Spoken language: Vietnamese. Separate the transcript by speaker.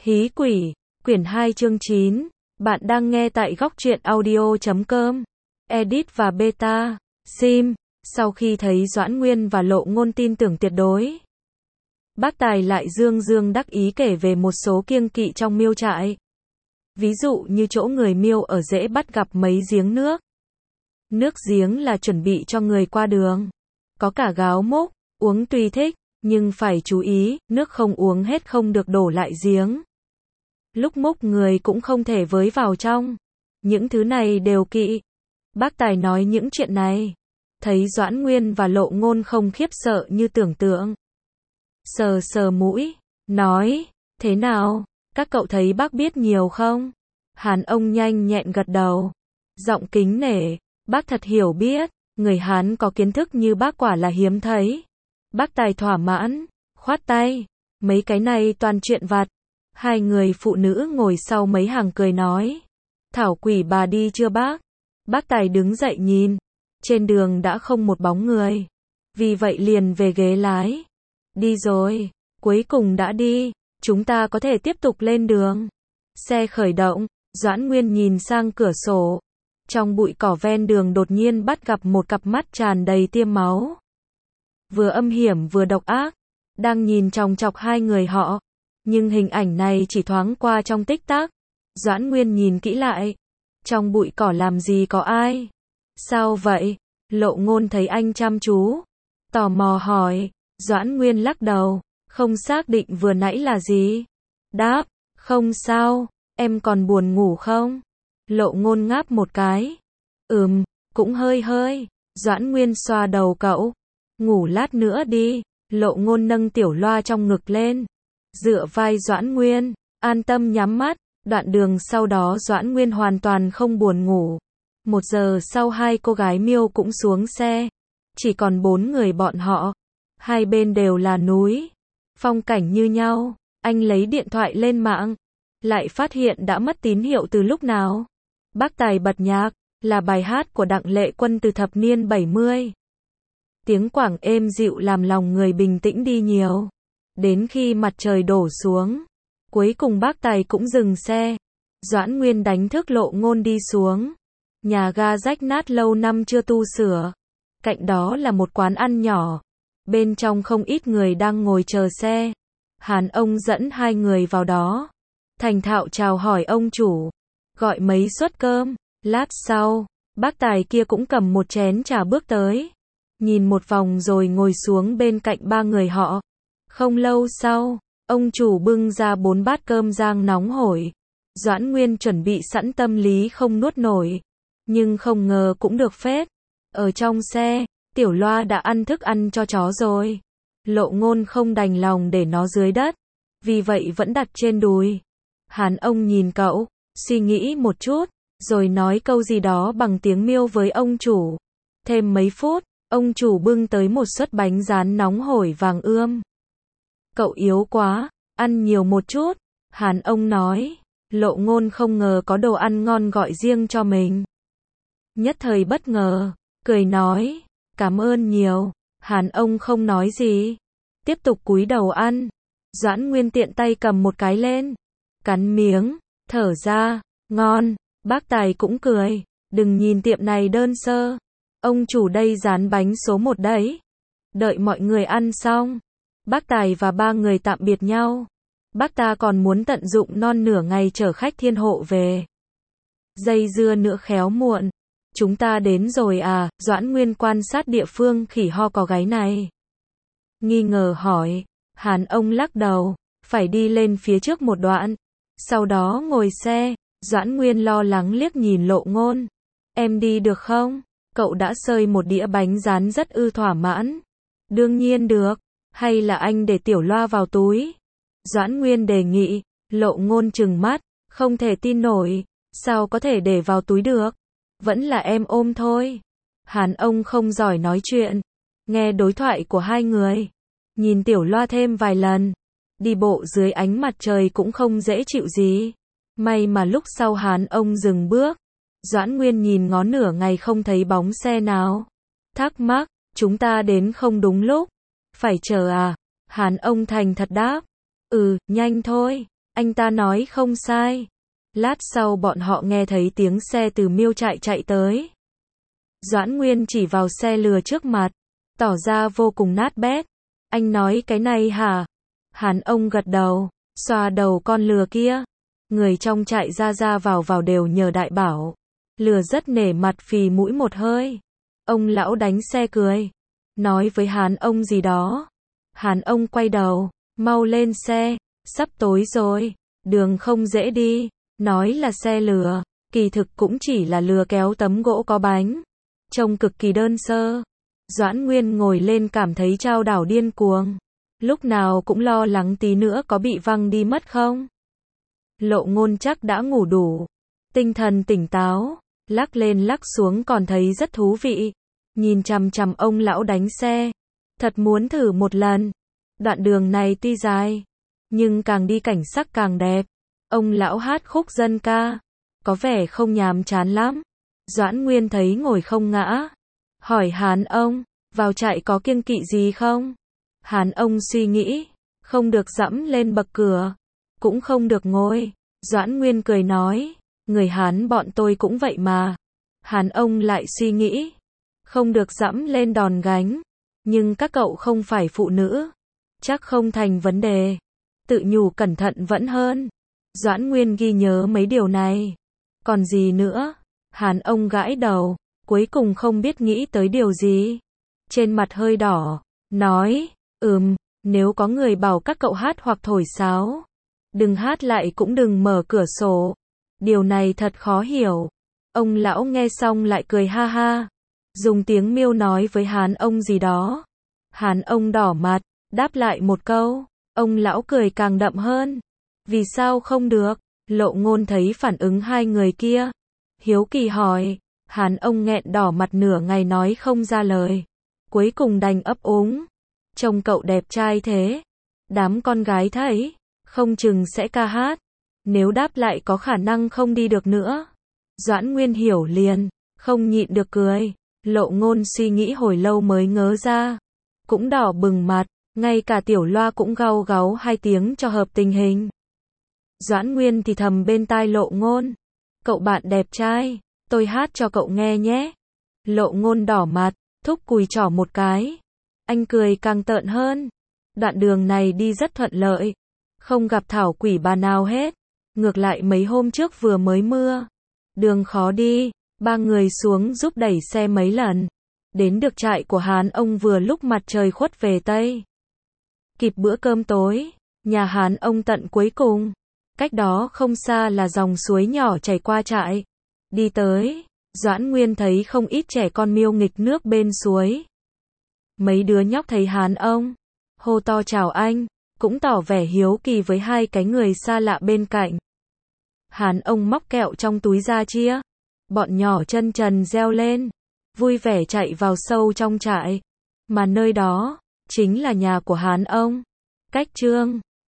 Speaker 1: Hí quỷ, quyển 2 chương 9. Bạn đang nghe tại góc truyện audio.com. Edit và beta. Sim. Sau khi thấy Doãn Nguyên và Lộ Ngôn tin tưởng tuyệt đối, bác Tài lại dương dương đắc ý kể về một số kiêng kỵ trong miêu trại. Ví dụ như chỗ người miêu ở dễ bắt gặp mấy giếng nước. Nước giếng là chuẩn bị cho người qua đường. Có cả gáo múc, uống tùy thích, nhưng phải chú ý, nước không uống hết không được đổ lại giếng. Lúc múc người cũng không thể với vào trong. Những thứ này đều kỵ. Bác Tài nói những chuyện này, thấy Doãn Nguyên và Lộ Ngôn không khiếp sợ như tưởng tượng. Sờ sờ mũi, nói, thế nào, các cậu thấy bác biết nhiều không? Hán ông nhanh nhẹn gật đầu, giọng kính nể, bác thật hiểu biết, người Hán có kiến thức như bác quả là hiếm thấy. Bác Tài thỏa mãn, khoát tay, mấy cái này toàn chuyện vặt. Hai người phụ nữ ngồi sau mấy hàng cười nói, Thảo quỷ bà đi chưa bác? Bác Tài đứng dậy nhìn, trên đường đã không một bóng người, vì vậy liền về ghế lái. Đi rồi, cuối cùng đã đi, chúng ta có thể tiếp tục lên đường. Xe khởi động, Doãn Nguyên nhìn sang cửa sổ. Trong bụi cỏ ven đường đột nhiên bắt gặp một cặp mắt tràn đầy tia máu. Vừa âm hiểm vừa độc ác, đang nhìn chòng chọc hai người họ. Nhưng hình ảnh này chỉ thoáng qua trong tích tắc. Doãn Nguyên nhìn kỹ lại. Trong bụi cỏ làm gì có ai? Sao vậy? Lộ Ngôn thấy anh chăm chú, tò mò hỏi. Doãn Nguyên lắc đầu, không xác định vừa nãy là gì. Đáp, không sao, em còn buồn ngủ không? Lộ Ngôn ngáp một cái. Cũng hơi hơi. Doãn Nguyên xoa đầu cậu. Ngủ lát nữa đi. Lộ Ngôn nâng tiểu loa trong ngực lên, dựa vai Doãn Nguyên, an tâm nhắm mắt. Đoạn đường sau đó Doãn Nguyên hoàn toàn không buồn ngủ. 1 giờ sau hai cô gái miêu cũng xuống xe. Chỉ còn 4 người bọn họ. Hai bên đều là núi, phong cảnh như nhau. Anh lấy điện thoại lên mạng, lại phát hiện đã mất tín hiệu từ lúc nào. Bác Tài bật nhạc, là bài hát của Đặng Lệ Quân từ thập niên 70. Tiếng quảng êm dịu làm lòng người bình tĩnh đi nhiều. Đến khi mặt trời đổ xuống, cuối cùng bác Tài cũng dừng xe. Doãn Nguyên đánh thức Lộ Ngôn đi xuống. Nhà ga rách nát lâu năm chưa tu sửa. Cạnh đó là một quán ăn nhỏ. Bên trong không ít người đang ngồi chờ xe. Hàn ông dẫn hai người vào đó. Thành thạo chào hỏi ông chủ. Gọi mấy suất cơm. Lát sau, bác Tài kia cũng cầm một chén trà bước tới. Nhìn một vòng rồi ngồi xuống bên cạnh ba người họ. Không lâu sau, ông chủ bưng ra 4 bát cơm rang nóng hổi. Doãn Nguyên chuẩn bị sẵn tâm lý không nuốt nổi. Nhưng không ngờ cũng được phết. Ở trong xe, tiểu loa đã ăn thức ăn cho chó rồi. Lộ Ngôn không đành lòng để nó dưới đất, vì vậy vẫn đặt trên đùi. Hàn ông nhìn cậu, suy nghĩ một chút, rồi nói câu gì đó bằng tiếng miêu với ông chủ. Thêm mấy phút, ông chủ bưng tới một suất bánh rán nóng hổi vàng ươm. Cậu yếu quá, ăn nhiều một chút, Hàn ông nói. Lộ Ngôn không ngờ có đồ ăn ngon gọi riêng cho mình. Nhất thời bất ngờ, cười nói, cảm ơn nhiều. Hàn ông không nói gì, tiếp tục cúi đầu ăn. Doãn Nguyên tiện tay cầm một cái lên, cắn miếng, thở ra, ngon. Bác Tài cũng cười, đừng nhìn tiệm này đơn sơ. Ông chủ đây dán bánh số 1 đấy. Đợi mọi người ăn xong, bác Tài và ba người tạm biệt nhau. Bác ta còn muốn tận dụng non nửa ngày chở khách thiên hộ về. Dây dưa nữa khéo muộn. Chúng ta đến rồi à? Doãn Nguyên quan sát địa phương khỉ ho có gáy này, nghi ngờ hỏi. Hàn ông lắc đầu, phải đi lên phía trước một đoạn, sau đó ngồi xe. Doãn Nguyên lo lắng liếc nhìn Lộ Ngôn. Em đi được không? Cậu đã xơi một đĩa bánh rán rất thỏa mãn. Đương nhiên được, hay là anh để tiểu loa vào túi? Doãn Nguyên đề nghị. Lộ Ngôn trừng mắt, không thể tin nổi, sao có thể để vào túi được? Vẫn là em ôm thôi. Hàn ông không giỏi nói chuyện, nghe đối thoại của hai người, nhìn tiểu loa thêm vài lần. Đi bộ dưới ánh mặt trời cũng không dễ chịu gì. May mà lúc sau Hàn ông dừng bước. Doãn Nguyên nhìn ngó nửa ngày không thấy bóng xe nào. Thắc mắc, chúng ta đến không đúng lúc. Phải chờ à? Hàn ông thành thật đáp. Nhanh thôi. Anh ta nói không sai. Lát sau bọn họ nghe thấy tiếng xe từ miêu trại chạy tới. Doãn Nguyên chỉ vào xe lừa trước mặt, tỏ ra vô cùng nát bét. Anh nói cái này hả? Hàn ông gật đầu, xoa đầu con lừa kia. Người trong trại ra vào đều nhờ đại bảo. Lừa rất nể mặt phì mũi một hơi. Ông lão đánh xe cười, nói với Hàn ông gì đó. Hàn ông quay đầu, mau lên xe, sắp tối rồi, đường không dễ đi. Nói là xe lừa, kỳ thực cũng chỉ là lừa kéo tấm gỗ có bánh. Trông cực kỳ đơn sơ. Doãn Nguyên ngồi lên cảm thấy chao đảo điên cuồng. Lúc nào cũng lo lắng tí nữa có bị văng đi mất không. Lộ Ngôn chắc đã ngủ đủ, tinh thần tỉnh táo, lắc lên lắc xuống còn thấy rất thú vị. Nhìn chằm chằm ông lão đánh xe, thật muốn thử một lần. Đoạn đường này tuy dài, nhưng càng đi cảnh sắc càng đẹp. Ông lão hát khúc dân ca, có vẻ không nhàm chán lắm. Doãn Nguyên thấy ngồi không ngã, hỏi Hàn ông, vào trại có kiêng kỵ gì không? Hàn ông suy nghĩ, không được dẫm lên bậc cửa, cũng không được ngồi. Doãn Nguyên cười nói, người Hán bọn tôi cũng vậy mà. Hàn ông lại suy nghĩ, không được dẫm lên đòn gánh, nhưng các cậu không phải phụ nữ, chắc không thành vấn đề. Tự nhủ cẩn thận vẫn hơn. Doãn Nguyên ghi nhớ mấy điều này. Còn gì nữa? Hàn ông gãi đầu, cuối cùng không biết nghĩ tới điều gì. Trên mặt hơi đỏ, nói, nếu có người bảo các cậu hát hoặc thổi sáo, đừng hát lại cũng đừng mở cửa sổ. Điều này thật khó hiểu. Ông lão nghe xong lại cười ha ha, dùng tiếng Miêu nói với Hàn ông gì đó. Hàn ông đỏ mặt, đáp lại một câu. Ông lão cười càng đậm hơn. Vì sao không được? Lộ Ngôn thấy phản ứng hai người kia, hiếu kỳ hỏi. Hàn ông nghẹn đỏ mặt nửa ngày nói không ra lời, cuối cùng đành ấp úng. Trông cậu đẹp trai thế, đám con gái thấy, không chừng sẽ ca hát. Nếu đáp lại có khả năng không đi được nữa. Doãn Nguyên hiểu liền, không nhịn được cười. Lộ Ngôn suy nghĩ hồi lâu mới ngớ ra, cũng đỏ bừng mặt, ngay cả tiểu loa cũng gau gáu hai tiếng cho hợp tình hình. Doãn Nguyên thì thầm bên tai Lộ Ngôn, cậu bạn đẹp trai, tôi hát cho cậu nghe nhé. Lộ Ngôn đỏ mặt, thúc cùi trỏ một cái. Anh cười càng tợn hơn. Đoạn đường này đi rất thuận lợi, không gặp thảo quỷ bà nào hết. Ngược lại mấy hôm trước vừa mới mưa, đường khó đi. Ba người xuống giúp đẩy xe mấy lần, đến được trại của Hàn ông vừa lúc mặt trời khuất về Tây. Kịp bữa cơm tối, nhà Hàn ông tận cuối cùng. Cách đó không xa là dòng suối nhỏ chảy qua trại. Đi tới, Doãn Nguyên thấy không ít trẻ con miêu nghịch nước bên suối. Mấy đứa nhóc thấy Hàn ông, hô to chào anh, cũng tỏ vẻ hiếu kỳ với hai cái người xa lạ bên cạnh. Hàn ông móc kẹo trong túi ra chia. Bọn nhỏ chân trần reo lên, vui vẻ chạy vào sâu trong trại. Mà nơi đó, chính là nhà của Hàn ông. Cách Chương